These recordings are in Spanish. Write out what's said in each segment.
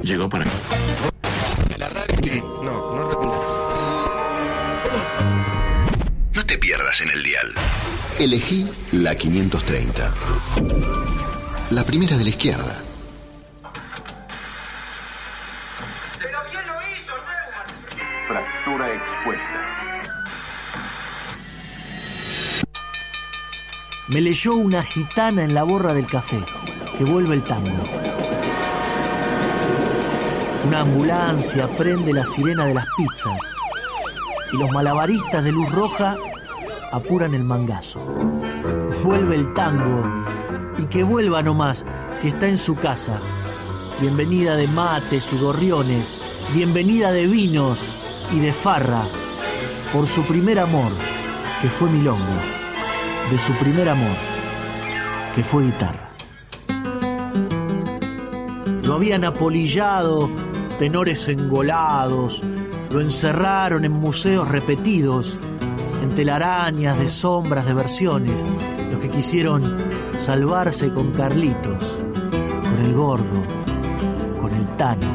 llegó para... No repitas. No te pierdas en el dial. Elegí la 530. La primera de la izquierda. ¿Pero quién lo hizo, Neumann? Fractura expuesta. Me leyó una gitana en la borra del café, que vuelve el tango. Una ambulancia prende la sirena de las pizzas y los malabaristas de luz roja apuran el mangazo. Vuelve el tango y que vuelva nomás si está en su casa. Bienvenida de mates y gorriones, bienvenida de vinos y de farra, por su primer amor, que fue milonga, de su primer amor, que fue guitarra. Lo habían apolillado tenores engolados, lo encerraron en museos repetidos, en telarañas de sombras de versiones, los que quisieron salvarse con Carlitos, con el gordo, con el Tano.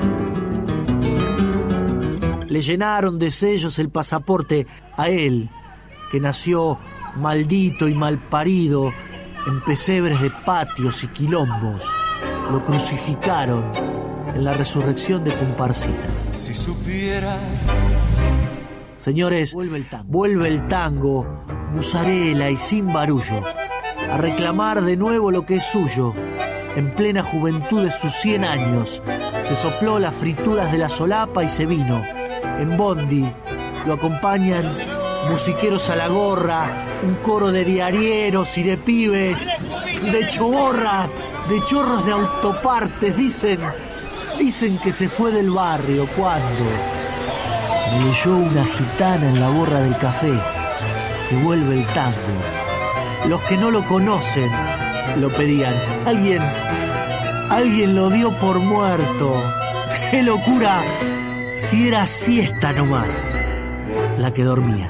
Le llenaron de sellos el pasaporte a él, que nació maldito y malparido en pesebres de patios y quilombos. Lo crucificaron en la resurrección de Comparsitas. Si supiera. Señores, vuelve el tango, musarela y sin barullo, a reclamar de nuevo lo que es suyo. En plena juventud de sus 100 años, se sopló las frituras de la solapa y se vino. En bondi lo acompañan musiqueros a la gorra, un coro de diarieros y de pibes, de choborras, de chorros de autopartes. Dicen que se fue del barrio. ¿Cuándo? Me leyó una gitana en la borra del café, que vuelve el tango. Los que no lo conocen lo pedían. Alguien lo dio por muerto. ¡Qué locura! Si era siesta nomás la que dormía.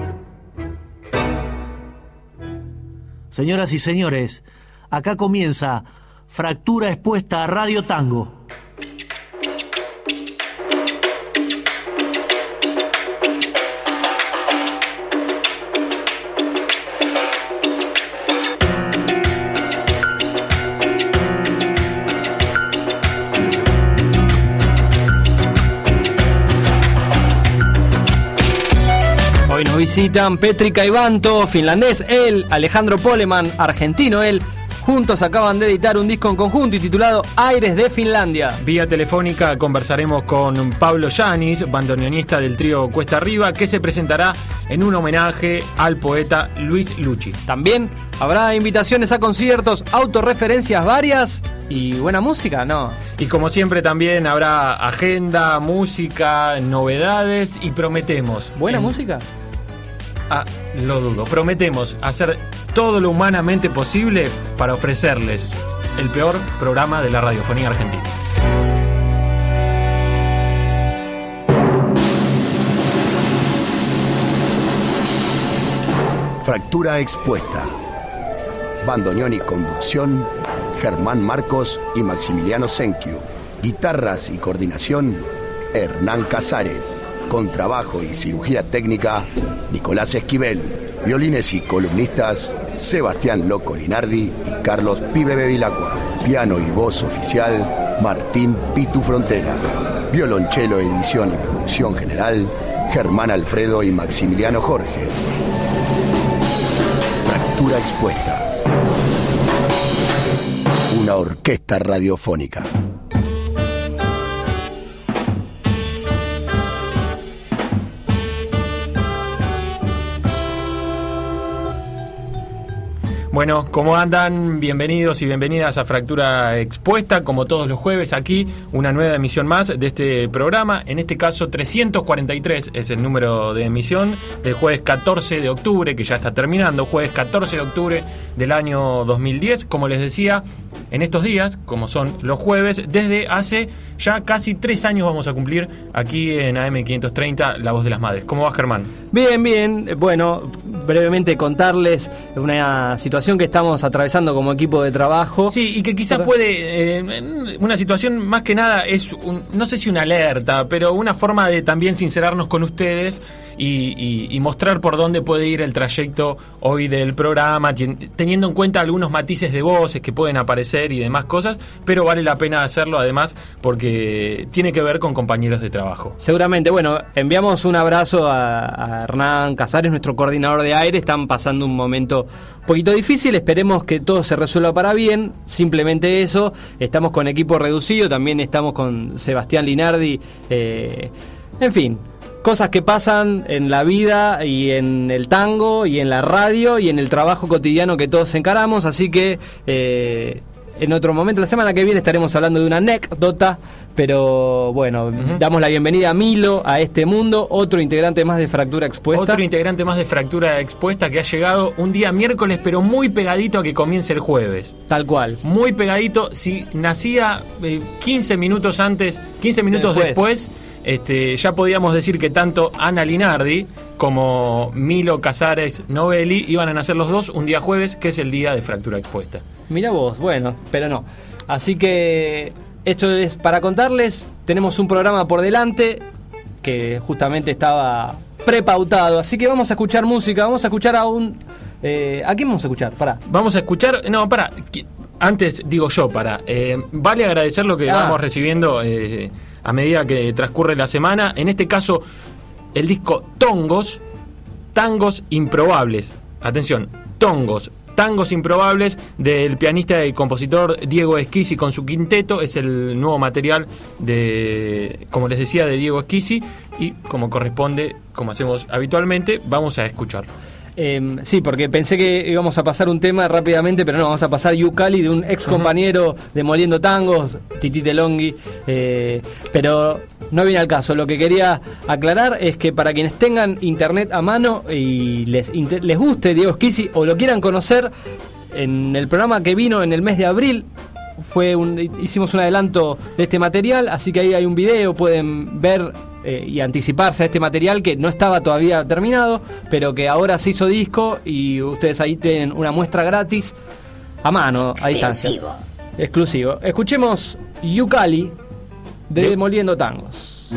Señoras y señores, acá comienza Fractura Expuesta a Radio Tango. Hoy nos visitan Petri Kaivanto, finlandés él, Alejandro Poleman, argentino él. Juntos acaban de editar un disco en conjunto y titulado Aires de Finlandia. Vía telefónica conversaremos con Pablo Yanis, bandoneonista del trío Cuesta Arriba, que se presentará en un homenaje al poeta Luis Lucci. También habrá invitaciones a conciertos, autorreferencias varias y buena música, ¿no? Y como siempre también habrá agenda, música, novedades y prometemos... ¿Buena música? Lo dudo. Prometemos hacer todo lo humanamente posible para ofrecerles el peor programa de la radiofonía argentina. Fractura Expuesta. Bandoneón y conducción, Germán Marcos y Maximiliano Senkiu. Guitarras y coordinación, Hernán Casares. Contrabajo y cirugía técnica, Nicolás Esquivel. Violines y columnistas, Sebastián Loco Linardi y Carlos Pibe Bevilacqua. Piano y voz oficial, Martín Pitu Frontera. Violonchelo, edición y producción general, Germán Alfredo y Maximiliano Jorge. Fractura Expuesta. Una orquesta radiofónica. Bueno, ¿cómo andan? Bienvenidos y bienvenidas a Fractura Expuesta, como todos los jueves aquí, una nueva emisión más de este programa, en este caso 343 es el número de emisión del jueves 14 de octubre, que ya está terminando, jueves 14 de octubre del año 2010, como les decía, en estos días, como son los jueves, desde hace ya casi 3 años vamos a cumplir aquí en AM530, La Voz de las Madres. ¿Cómo vas, Germán? Bien, bueno, brevemente contarles una situación situación que estamos atravesando como equipo de trabajo. Sí, y que quizás puede, una situación más que nada es, no sé si una alerta, pero una forma de también sincerarnos con ustedes y mostrar por dónde puede ir el trayecto hoy del programa, teniendo en cuenta algunos matices de voces que pueden aparecer y demás cosas, pero vale la pena hacerlo además porque tiene que ver con compañeros de trabajo. Seguramente. Bueno, enviamos un abrazo a Hernán Casares, nuestro coordinador de aire. Están pasando un momento un poquito difícil, esperemos que todo se resuelva para bien, simplemente eso. Estamos con equipo reducido, también estamos con Sebastián Linardi, en fin, cosas que pasan en la vida y en el tango y en la radio y en el trabajo cotidiano que todos encaramos, así que en otro momento, la semana que viene estaremos hablando de una anécdota, pero bueno, damos la bienvenida a Milo, a este mundo, otro integrante más de Fractura Expuesta. Otro integrante más de Fractura Expuesta que ha llegado un día miércoles, pero muy pegadito a que comience el jueves. Tal cual. Muy pegadito, si nacía 15 minutos antes, 15 minutos después, ya podíamos decir que tanto Ana Linardi como Milo Casares Novelli iban a nacer los dos un día jueves, que es el día de Fractura Expuesta. Mira vos, bueno, pero no. Así que esto es para contarles, tenemos un programa por delante que justamente estaba prepautado, así que vamos a escuchar música, vamos a escuchar a un... ¿A quién vamos a escuchar? Pará. Vamos a escuchar... No, pará. Antes digo yo, vale agradecer lo que vamos recibiendo a medida que transcurre la semana. En este caso, el disco Tongos Improbables. Atención, Tangos Improbables, del pianista y compositor Diego Esquisi con su quinteto. Es el nuevo material de, como les decía, de Diego Esquisi. Y como corresponde, como hacemos habitualmente, vamos a escucharlo. Sí, porque pensé que íbamos a pasar un tema rápidamente, pero no, vamos a pasar Yucali de un ex compañero de Moliendo Tangos, Titi Telonghi, pero no viene al caso. Lo que quería aclarar es que para quienes tengan internet a mano y les guste Diego Esquisi o lo quieran conocer, en el programa que vino en el mes de abril hicimos un adelanto de este material, así que ahí hay un video, pueden ver y anticiparse a este material que no estaba todavía terminado, pero que ahora se hizo disco y ustedes ahí tienen una muestra gratis a mano, a distancia. Exclusivo. Escuchemos Yucali de Moliendo Tangos.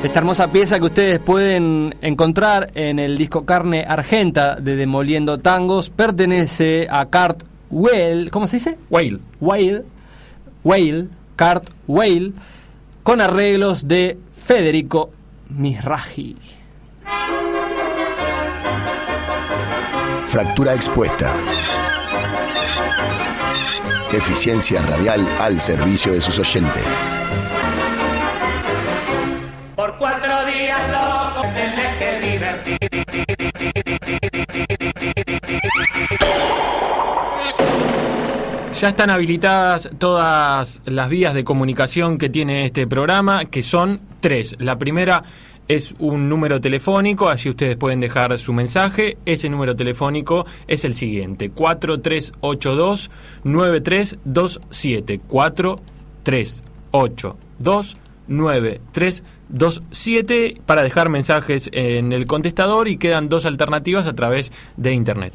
Esta hermosa pieza que ustedes pueden encontrar en el disco Carne Argenta de Demoliendo Tangos pertenece a Kurt Weill, ¿cómo se dice? Weill, Kurt Weill, con arreglos de Federico Mizrahi. Fractura expuesta. Eficiencia radial al servicio de sus oyentes. Por 4 días locos tenés que divertir. Ya están habilitadas todas las vías de comunicación que tiene este programa, que son 3. La primera es un número telefónico, allí ustedes pueden dejar su mensaje. Ese número telefónico es el siguiente: 4382-9327. 4382-9327 para dejar mensajes en el contestador, y quedan 2 alternativas a través de internet.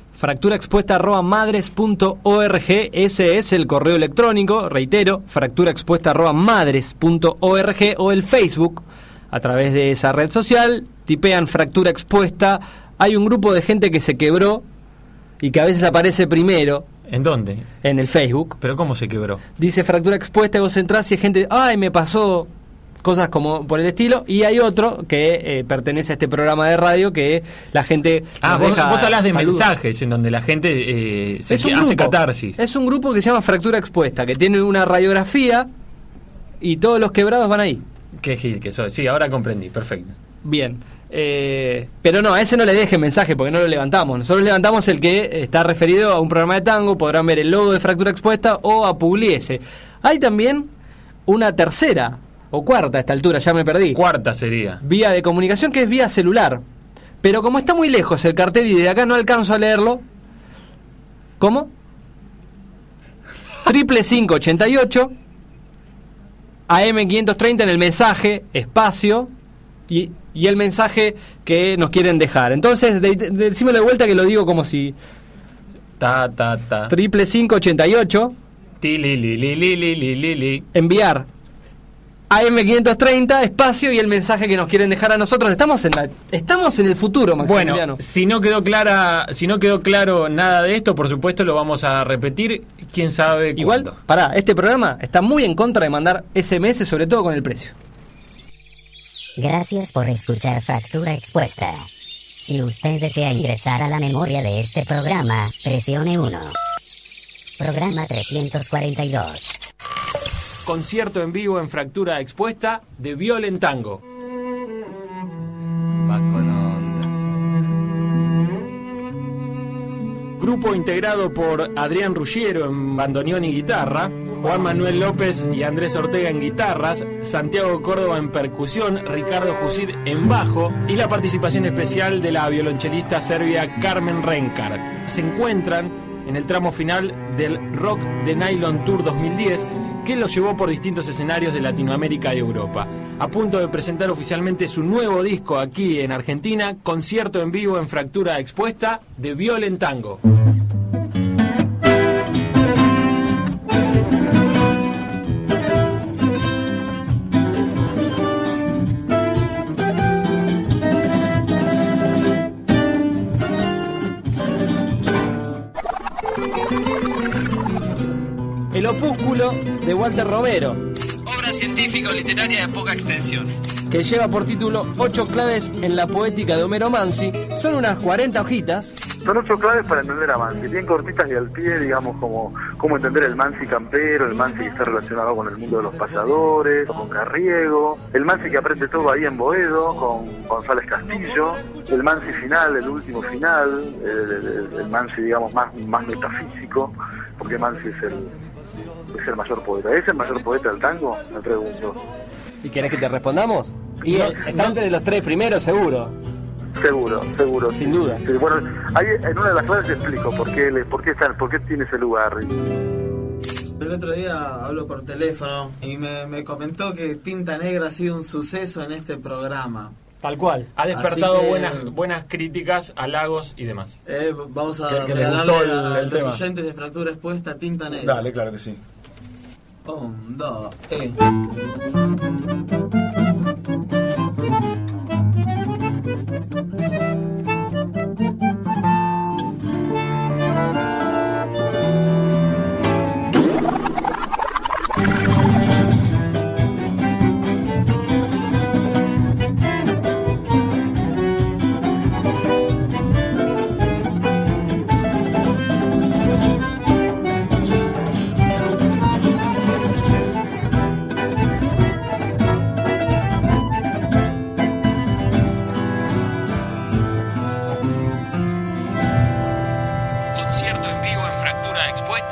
fracturaexpuesta@madres.org, ese es el correo electrónico, reitero, fracturaexpuesta@madres.org, o el Facebook, a través de esa red social, tipean Fractura Expuesta. Hay un grupo de gente que se quebró y que a veces aparece primero. ¿En dónde? En el Facebook. ¿Pero cómo se quebró? Dice Fractura Expuesta, y vos entrás y hay gente, ¡ay, me pasó! Cosas como por el estilo. Y hay otro que pertenece a este programa de radio, que la gente vos hablás de saludos, mensajes en donde la gente hace catarsis. Es un grupo que se llama Fractura Expuesta, que tiene una radiografía y todos los quebrados van ahí. Qué gil que soy. Sí, ahora comprendí, perfecto. Bien, pero no, a ese no le deje mensaje porque no lo levantamos. Nosotros levantamos el que está referido a un programa de tango. Podrán ver el logo de Fractura Expuesta o a Pugliese. Hay también una tercera o cuarta a esta altura, ya me perdí. Cuarta sería. Vía de comunicación, que es vía celular. Pero como está muy lejos el cartel y de acá no alcanzo a leerlo. ¿Cómo? 55588 AM530 en el mensaje, espacio y el mensaje que nos quieren dejar. Entonces, decímelo de vuelta, que lo digo como si... 55588 enviar AM530, espacio y el mensaje que nos quieren dejar a nosotros. Estamos en el futuro, Maximiliano. Bueno, si no quedó claro nada de esto, por supuesto lo vamos a repetir, quién sabe igual cuándo. Pará, este programa está muy en contra de mandar SMS, sobre todo con el precio. Gracias por escuchar Fractura Expuesta. Si usted desea ingresar a la memoria de este programa, presione 1. Programa 342. Concierto en vivo en Fractura Expuesta de Violent Tango. Va con onda. Grupo integrado por Adrián Ruggiero en bandoneón y guitarra, Juan Manuel López y Andrés Ortega en guitarras, Santiago Córdoba en percusión, Ricardo Jusid en bajo y la participación especial de la violonchelista serbia Carmen Renkar. Se encuentran en el tramo final del Rock de Nylon Tour 2010, que los llevó por distintos escenarios de Latinoamérica y Europa. A punto de presentar oficialmente su nuevo disco aquí en Argentina, concierto en vivo en Fractura Expuesta de Violent Tango. El opúsculo de Walter Romero, obra científica o literaria de poca extensión, que lleva por título 8 claves en la poética de Homero Mansi. Son unas 40 hojitas. Son 8 claves para entender a Mansi, bien cortitas y al pie, digamos, como entender el Mansi campero, el Mansi que está relacionado con el mundo de los payadores, con Carriego, el Mansi que aprende todo ahí en Boedo, con González Castillo, el Mansi final, el último final, el Mansi, digamos, más metafísico, porque Mansi es el mayor poeta. ¿Es el mayor poeta del tango? Me pregunto. ¿Y querés que te respondamos? Y está entre los 3 primeros, seguro. Seguro. Sin duda. Sí, bueno, ahí en una de las claves te explico por qué tiene ese lugar. El otro día hablo por teléfono y me comentó que Tinta Negra ha sido un suceso en este programa. Tal cual. Ha despertado buenas críticas, halagos y demás. Vamos a que regalarle gustó el los tema. oyentes de Fractura Expuesta Tinta Negra. Dale, claro que sí. 1, 2,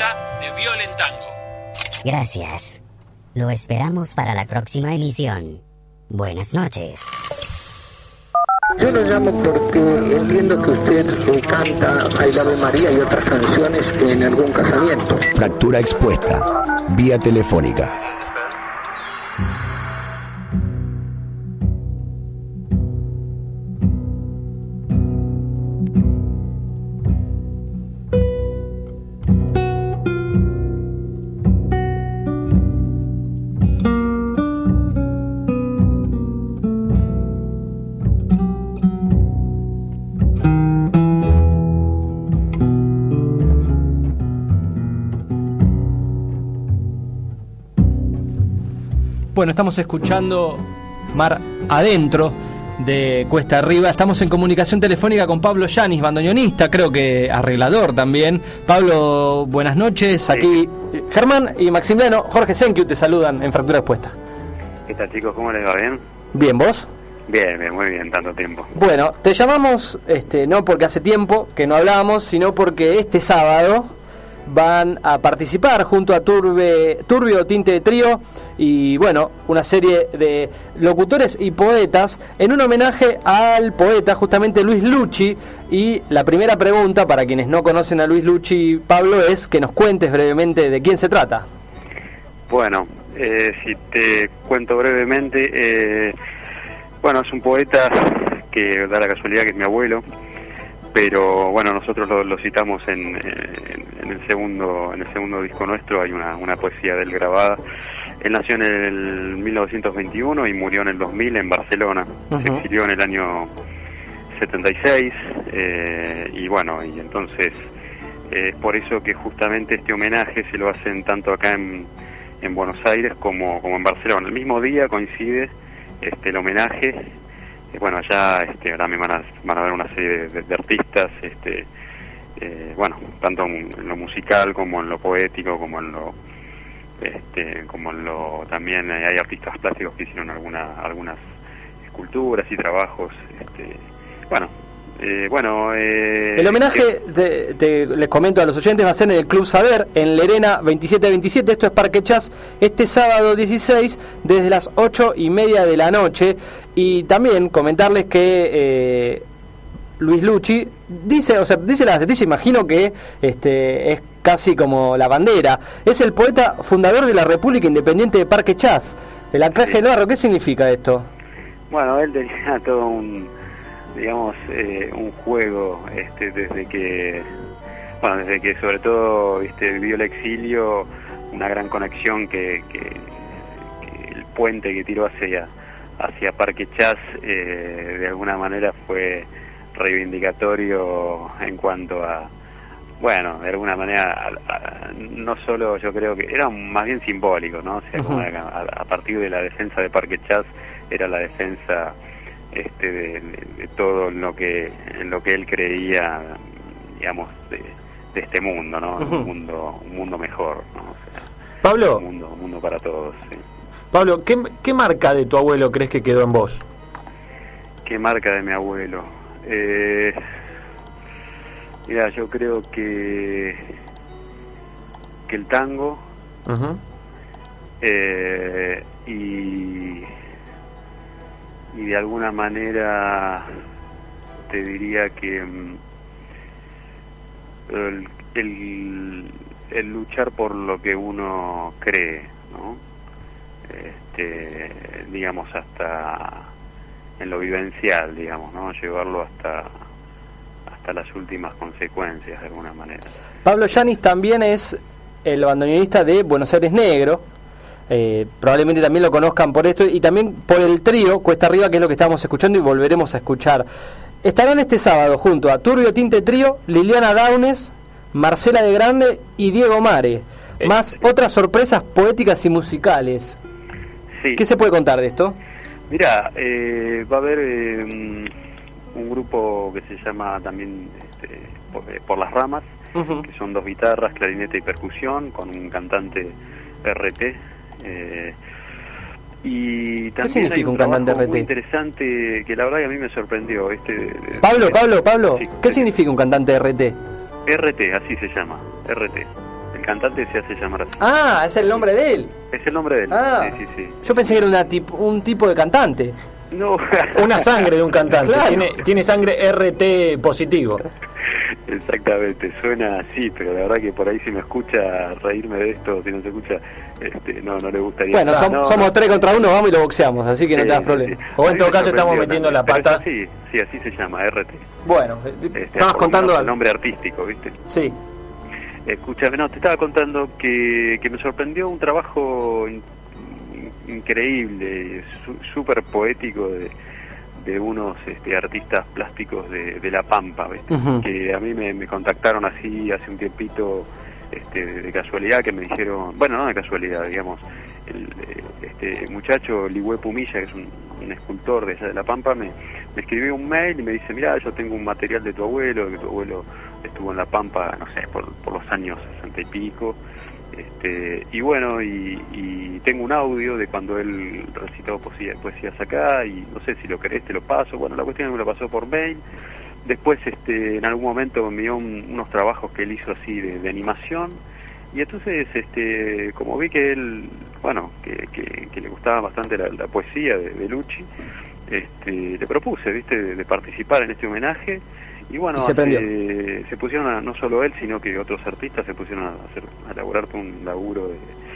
Expuesta de Viola en Tango. Gracias. Lo esperamos para la próxima emisión. Buenas noches. Yo lo llamo porque entiendo que usted canta Ay Ave María y otras canciones en algún casamiento. Fractura expuesta. Vía telefónica. Bueno, estamos escuchando Mar Adentro de Cuesta Arriba. Estamos en comunicación telefónica con Pablo Yanis, bandoneonista, creo que arreglador también. Pablo, buenas noches. Aquí Germán y Maximiliano, Jorge Senkiu te saludan en Fractura Expuesta. ¿Qué tal, chicos? ¿Cómo les va? ¿Bien? Bien, ¿vos? Bien, muy bien, tanto tiempo. Bueno, te llamamos no porque hace tiempo que no hablábamos, sino porque este sábado van a participar junto a Turbio Tinte de Trío y bueno, una serie de locutores y poetas en un homenaje al poeta justamente Luis Lucci. Y la primera pregunta para quienes no conocen a Luis Lucci, Pablo, es que nos cuentes brevemente de quién se trata. Bueno, si te cuento brevemente, bueno, es un poeta que da la casualidad que es mi abuelo, pero bueno, nosotros lo citamos en el segundo disco nuestro. Hay una poesía de él grabada. Él nació en el 1921 y murió en el 2000 en Barcelona. Se exilió en el año 76 y bueno, y entonces es por eso que justamente este homenaje se lo hacen tanto acá en Buenos Aires como en Barcelona. El mismo día coincide el homenaje. Bueno, allá ahora me van a ver una serie de artistas, bueno, tanto en lo musical como en lo poético, como en lo también hay artistas plásticos que hicieron algunas esculturas y trabajos, el homenaje, les comento a los oyentes, va a ser en el Club Saber, en Lerena 2727, esto es Parque Chas, este sábado 16, desde las 8:30 de la noche. Y también comentarles que Luis Lucci dice la gacetilla, imagino que es casi como la bandera, es el poeta fundador de la República Independiente de Parque Chas, el anclaje del barrio. ¿Qué significa esto? Bueno, él tenía todo un juego desde que sobre todo vivió el exilio, una gran conexión que el puente que tiró hacia Parque Chas de alguna manera fue reivindicatorio en cuanto a, bueno, de alguna manera no solo, yo creo que era más bien simbólico, ¿no? O sea, como a partir de la defensa de Parque Chas era la defensa de todo en lo que él creía, digamos, de este mundo, ¿no? Un mundo mejor, ¿no? O sea, Pablo, un mundo para todos, sí. Pablo, ¿qué marca de tu abuelo crees que quedó en vos? ¿Qué marca de mi abuelo? Mira, yo creo que el tango, y de alguna manera te diría que el luchar por lo que uno cree, ¿no? Digamos, hasta en lo vivencial, digamos, ¿no? Llevarlo hasta las últimas consecuencias, de alguna manera. Pablo Yanis también es el bandoneonista de Buenos Aires Negro. Probablemente también lo conozcan por esto y también por el trío Cuesta Arriba, que es lo que estábamos escuchando y volveremos a escuchar. Estarán este sábado junto a Turbio Tinte Trío, Liliana Daunes, Marcela de Grande y Diego Mare, más otras sorpresas poéticas y musicales. Sí. ¿Qué se puede contar de esto? Mirá, va a haber un grupo que se llama también Por las Ramas, que son 2 guitarras, clarinete y percusión, con un cantante RT. Y también ¿qué significa un cantante RT? Muy interesante, que la verdad que a mí me sorprendió. Pablo, sí, ¿qué significa un cantante RT? RT, así se llama, RT. El cantante se hace llamar así. Ah, es el nombre de él. Es el nombre de él. Ah. Sí. Yo pensé que era un tipo de cantante. No. Una sangre de un cantante. Claro. Tiene sangre RT positivo. Exactamente, suena así, pero la verdad que por ahí si me escucha reírme de esto, si no se escucha, no le gustaría. Bueno, somos 3 contra 1, vamos y lo boxeamos, así que no te das problema. O en todo caso estamos metiendo la pata. Sí, así se llama, RT. Bueno, estabas contando el nombre artístico, ¿viste? Sí. Escúchame, te estaba contando que me sorprendió un trabajo increíble, súper poético de unos artistas plásticos de La Pampa, ¿viste? Uh-huh. Que a mí me contactaron así hace un tiempito de casualidad, que me dijeron, bueno, no de casualidad, digamos, este muchacho Ligüe Pumilla, que es un escultor de allá de La Pampa, me escribió un mail y me dice, mirá, yo tengo un material de tu abuelo, que tu abuelo estuvo en La Pampa, no sé, por los años 60 y pico, y bueno, y tengo un audio de cuando él recitó poesías acá, y no sé si lo querés, te lo paso. Bueno, la cuestión es que me lo pasó por mail. Después en algún momento me envió unos trabajos que él hizo así de animación, y entonces como vi que él, bueno, que le gustaba bastante la poesía de Lucci, le propuse, viste, de participar en este homenaje. Y bueno, se pusieron no solo él, sino que otros artistas se pusieron a elaborar un laburo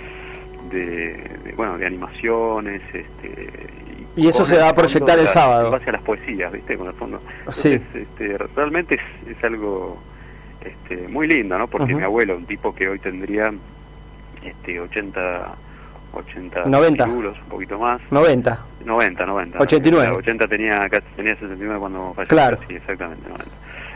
de animaciones, y eso se va a proyectar el sábado. En base a las poesías, ¿viste? Con el fondo. Entonces, sí. Realmente es algo muy lindo, ¿no? Porque mi abuelo, un tipo que hoy tendría 90 seguros, un poquito más. 90. 89. 80 tenía 69 cuando falleció. Claro. Sí, exactamente, 90.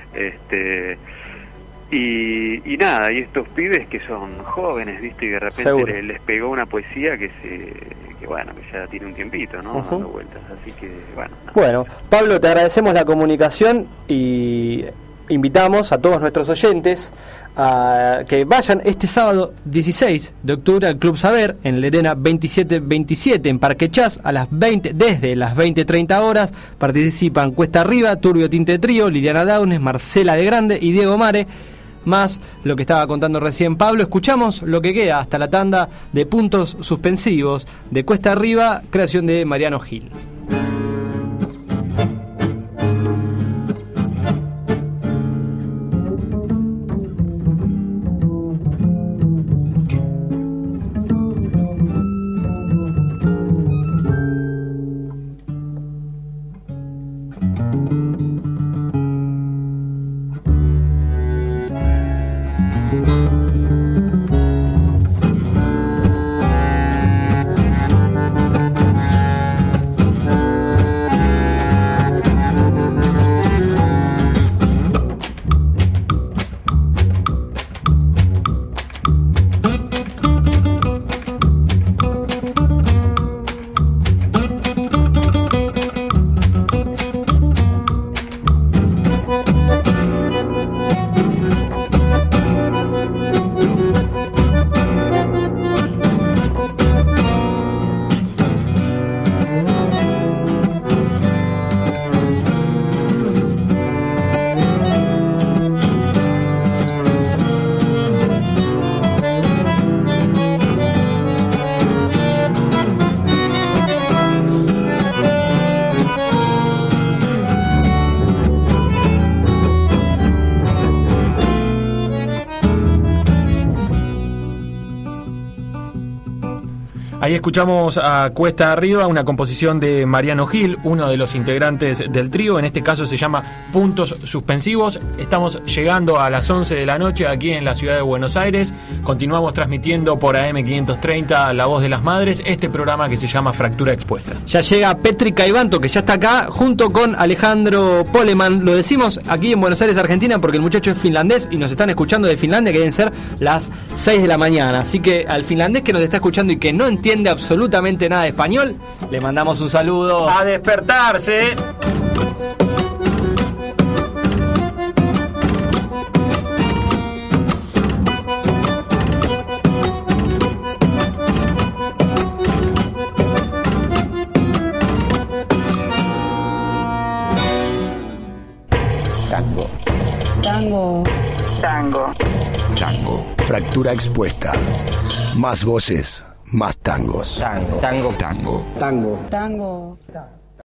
Y nada, y estos pibes que son jóvenes, ¿viste? Y de repente les pegó una poesía que ya tiene un tiempito, ¿no? Dando vueltas, así que bueno. Bueno, Pablo, te agradecemos la comunicación y invitamos a todos nuestros oyentes a que vayan este sábado 16 de octubre al Club Saber en Lerena 2727 en Parque Chas desde las 20:30 horas. Participan Cuesta Arriba, Turbio Tinte Trío, Liliana Daunes, Marcela de Grande y Diego Mare, más lo que estaba contando recién Pablo. Escuchamos lo que queda hasta la tanda de Puntos Suspensivos de Cuesta Arriba, creación de Mariano Gil. Ahí escuchamos a Cuesta Arriba, una composición de Mariano Gil, uno de los integrantes del trío. En este caso se llama Puntos Suspensivos. Estamos llegando a las 11 de la noche aquí en la ciudad de Buenos Aires. Continuamos transmitiendo por AM530 La Voz de las Madres, este programa que se llama Fractura Expuesta. Ya llega Petri Caibanto, que ya está acá, junto con Alejandro Poleman. Lo decimos aquí en Buenos Aires, Argentina, porque el muchacho es finlandés y nos están escuchando de Finlandia, que deben ser las 6 de la mañana. Así que al finlandés que nos está escuchando y que no entiende absolutamente nada de español, le mandamos un saludo. ¡A despertarse! Tango. Tango. Tango. Tango. Fractura expuesta. Más voces, más tangos. Tango. Tango. Tango. Tango. Tango.